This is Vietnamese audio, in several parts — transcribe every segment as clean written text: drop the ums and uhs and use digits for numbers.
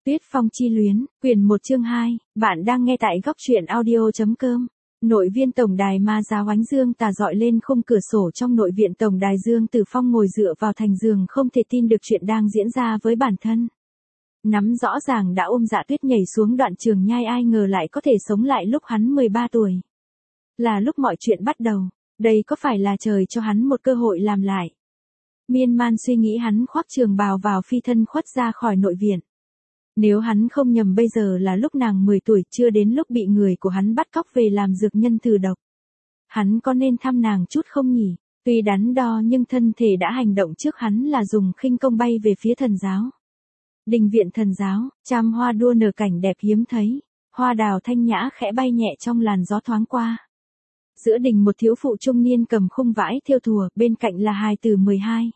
Tuyết Phong chi luyến, quyển 1 chương 2, bạn đang nghe tại góc truyện audio.com. Nội viên tổng đài ma giáo ánh dương tà dọi lên khung cửa sổ trong nội viện tổng đài. Dương Tử Phong ngồi dựa vào thành giường không thể tin được chuyện đang diễn ra với bản thân. Nắm rõ ràng đã ôm Dạ Tuyết nhảy xuống đoạn trường nhai, ai ngờ lại có thể sống lại lúc hắn 13 tuổi. Là lúc mọi chuyện bắt đầu, đây có phải là trời cho hắn một cơ hội làm lại. Miên man suy nghĩ hắn khoác trường bào vào phi thân khuất ra khỏi nội viện. Nếu hắn không nhầm bây giờ là lúc nàng 10 tuổi, chưa đến lúc bị người của hắn bắt cóc về làm dược nhân thử độc. Hắn có nên thăm nàng chút không nhỉ? Tuy đắn đo nhưng thân thể đã hành động trước hắn là dùng khinh công bay về phía thần giáo. Đình viện thần giáo, trăm hoa đua nở cảnh đẹp hiếm thấy, hoa đào thanh nhã khẽ bay nhẹ trong làn gió thoáng qua. Giữa đình một thiếu phụ trung niên cầm khung vải thêu thùa, bên cạnh là hài tử 12,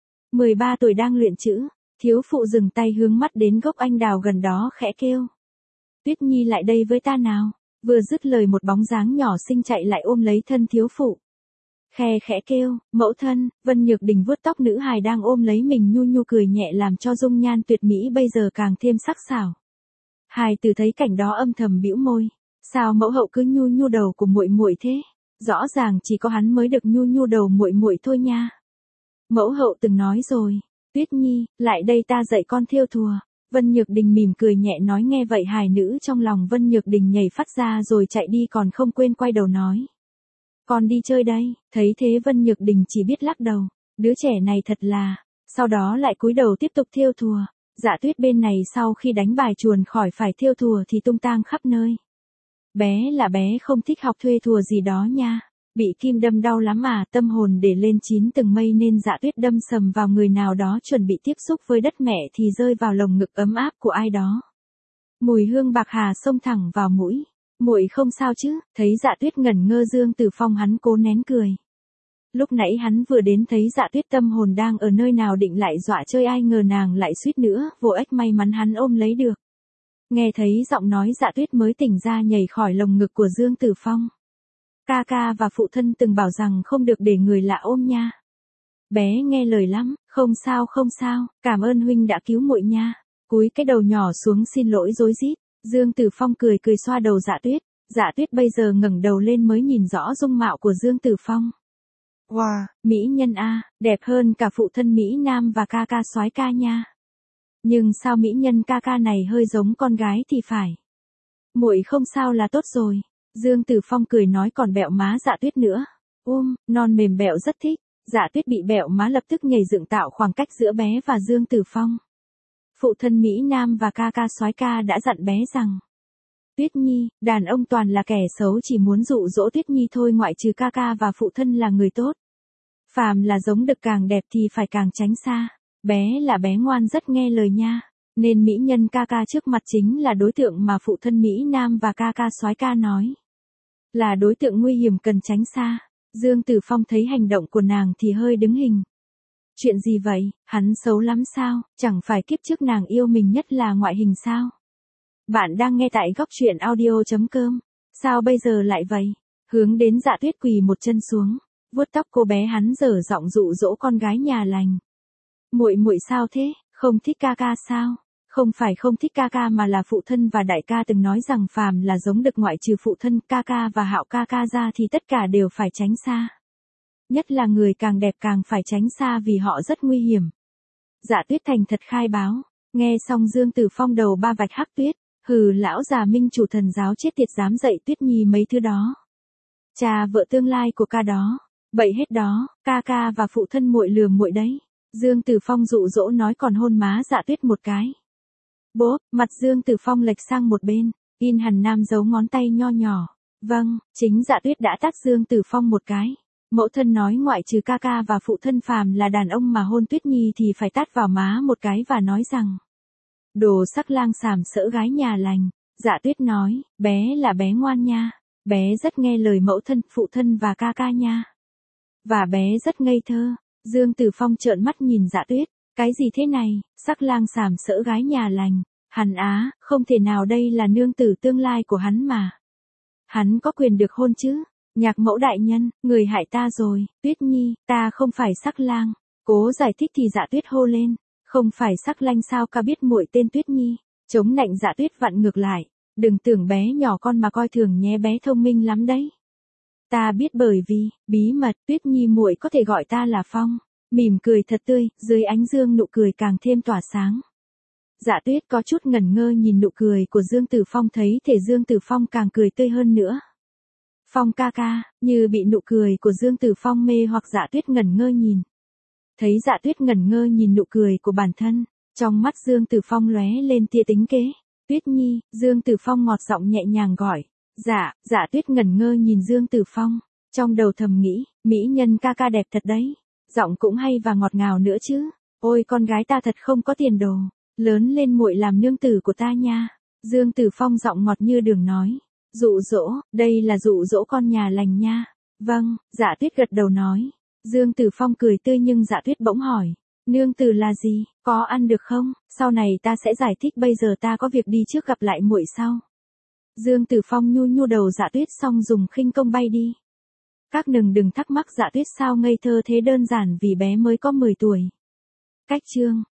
13 tuổi đang luyện chữ. Thiếu phụ dừng tay hướng mắt đến gốc anh đào gần đó khẽ kêu. Tuyết Nhi lại đây với ta nào. Vừa dứt lời một bóng dáng nhỏ xinh chạy lại ôm lấy thân thiếu phụ. Khe khẽ kêu, mẫu thân. Vân Nhược Đình vuốt tóc nữ hài đang ôm lấy mình nhu nhu cười nhẹ làm cho dung nhan tuyệt mỹ bây giờ càng thêm sắc sảo. Hài tử thấy cảnh đó âm thầm bĩu môi. Sao mẫu hậu cứ nhu nhu đầu của muội muội thế? Rõ ràng chỉ có hắn mới được nhu nhu đầu muội muội thôi nha. Mẫu hậu từng nói rồi. Tuyết Nhi, lại đây ta dạy con thêu thùa. Vân Nhược Đình mỉm cười nhẹ nói. Nghe vậy hài nữ trong lòng Vân Nhược Đình nhảy phát ra rồi chạy đi, còn không quên quay đầu nói. Con đi chơi đây. Thấy thế Vân Nhược Đình chỉ biết lắc đầu. Đứa trẻ này thật là. Sau đó lại cúi đầu tiếp tục thêu thùa. Dạ Tuyết bên này sau khi đánh bài chuồn khỏi phải thêu thùa thì tung tang khắp nơi. Bé là bé không thích học thuê thùa gì đó nha. Bị kim đâm đau lắm à, tâm hồn để lên 9 tầng mây nên Dạ Tuyết đâm sầm vào người nào đó chuẩn bị tiếp xúc với đất mẹ thì rơi vào lồng ngực ấm áp của ai đó. Mùi hương bạc hà xông thẳng vào mũi. Muội không sao chứ? Thấy Dạ Tuyết ngẩn ngơ Dương Tử Phong hắn cố nén cười. Lúc nãy hắn vừa đến thấy Dạ Tuyết tâm hồn đang ở nơi nào định lại dọa chơi, ai ngờ nàng lại suýt nữa vô ích may mắn hắn ôm lấy được. Nghe thấy giọng nói Dạ Tuyết mới tỉnh ra nhảy khỏi lồng ngực của Dương Tử Phong. Ca ca và phụ thân từng bảo rằng không được để người lạ ôm nha. Bé nghe lời lắm, không sao không sao, cảm ơn huynh đã cứu muội nha. Cúi cái đầu nhỏ xuống xin lỗi rối rít. Dương Tử Phong cười cười xoa đầu Dạ Tuyết. Dạ Tuyết bây giờ ngẩng đầu lên mới nhìn rõ dung mạo của Dương Tử Phong. Wow, mỹ nhân a, đẹp hơn cả phụ thân Mỹ Nam và ca ca soái ca nha. Nhưng sao mỹ nhân ca ca này hơi giống con gái thì phải. Muội không sao là tốt rồi. Dương Tử Phong cười nói, còn bẹo má Dạ Tuyết nữa. Non mềm bẹo rất thích. Dạ Tuyết bị bẹo má lập tức nhảy dựng tạo khoảng cách giữa bé và Dương Tử Phong. Phụ thân Mỹ Nam và ca ca soái ca đã dặn bé rằng. Tuyết Nhi, đàn ông toàn là kẻ xấu, chỉ muốn dụ dỗ Tuyết Nhi thôi, ngoại trừ ca ca và phụ thân là người tốt. Phàm là giống đực càng đẹp thì phải càng tránh xa. Bé là bé ngoan rất nghe lời nha. Nên mỹ nhân ca ca trước mặt chính là đối tượng mà phụ thân Mỹ Nam và ca ca soái ca nói. Là đối tượng nguy hiểm cần tránh xa. Dương Tử Phong thấy hành động của nàng thì hơi đứng hình. Chuyện gì vậy, hắn xấu lắm sao, chẳng phải kiếp trước nàng yêu mình nhất là ngoại hình sao? Bạn đang nghe tại góc truyện audio.com. Sao bây giờ lại vậy? Hướng đến Dạ Tuyết quỳ một chân xuống, vuốt tóc cô bé hắn dở giọng dụ dỗ con gái nhà lành. Muội muội sao thế, không thích ca ca sao? Không phải không thích ca ca mà là phụ thân và đại ca từng nói rằng phàm là giống đực ngoại trừ phụ thân ca ca và Hạo ca ca ra thì tất cả đều phải tránh xa. Nhất là người càng đẹp càng phải tránh xa vì họ rất nguy hiểm. Dạ Tuyết thành thật khai báo. Nghe xong Dương Tử Phong đầu ba vạch hắc tuyết. Hừ, lão già minh chủ thần giáo chết tiệt dám dạy Tuyết Nhi mấy thứ đó. Cha vợ tương lai của ca đó. Bậy hết đó, ca ca và phụ thân muội lừa muội đấy. Dương Tử Phong dụ dỗ nói, còn hôn má Dạ Tuyết một cái. Bốp, mặt Dương Tử Phong lệch sang một bên, in hẳn nam giấu ngón tay nho nhỏ. Vâng, chính Dạ Tuyết đã tát Dương Tử Phong một cái. Mẫu thân nói ngoại trừ ca ca và phụ thân phàm là đàn ông mà hôn Tuyết Nhi thì phải tát vào má một cái và nói rằng. Đồ sắc lang sàm sỡ gái nhà lành. Dạ Tuyết nói, bé là bé ngoan nha. Bé rất nghe lời mẫu thân, phụ thân và ca ca nha. Và bé rất ngây thơ. Dương Tử Phong trợn mắt nhìn Dạ Tuyết. Cái gì thế này, sắc lang sàm sỡ gái nhà lành. Hắn á, không thể nào, đây là nương tử tương lai của hắn mà. Hắn có quyền được hôn chứ? Nhạc mẫu đại nhân, người hại ta rồi. Tuyết Nhi, ta không phải sắc lang. Cố giải thích thì Dạ Tuyết hô lên. Không phải sắc lanh sao ca biết muội tên Tuyết Nhi. Chống nạnh Dạ Tuyết vặn ngược lại, đừng tưởng bé nhỏ con mà coi thường nhé, bé thông minh lắm đấy. Ta biết, bởi vì, bí mật, Tuyết Nhi muội có thể gọi ta là Phong. Mỉm cười thật tươi, dưới ánh dương nụ cười càng thêm tỏa sáng. Dạ Tuyết có chút ngẩn ngơ nhìn nụ cười của Dương Tử Phong, thấy thể Dương Tử Phong càng cười tươi hơn nữa. Phong ca ca, như bị nụ cười của Dương Tử Phong mê hoặc, Dạ Tuyết ngẩn ngơ nhìn. Thấy Dạ Tuyết ngẩn ngơ nhìn nụ cười của bản thân, trong mắt Dương Tử Phong lóe lên tia tính kế. Tuyết Nhi, Dương Tử Phong ngọt giọng nhẹ nhàng gọi. Dạ. Dạ Tuyết ngẩn ngơ nhìn Dương Tử Phong, trong đầu thầm nghĩ, mỹ nhân ca ca đẹp thật đấy, giọng cũng hay và ngọt ngào nữa chứ. Ôi con gái ta thật không có tiền đồ, lớn lên muội làm nương tử của ta nha. Dương Tử Phong giọng ngọt như đường nói. Dụ dỗ, đây là dụ dỗ con nhà lành nha. Vâng, Dạ Tuyết gật đầu nói. Dương Tử Phong cười tươi nhưng Dạ Tuyết bỗng hỏi. Nương tử là gì, có ăn được không? Sau này ta sẽ giải thích, bây giờ ta có việc đi trước, gặp lại muội sau. Dương Tử Phong nhu nhu đầu Dạ Tuyết xong dùng khinh công bay đi. Các nừng đừng thắc mắc Dạ Tuyết sao ngây thơ thế, đơn giản vì bé mới có 10 tuổi. Cách chương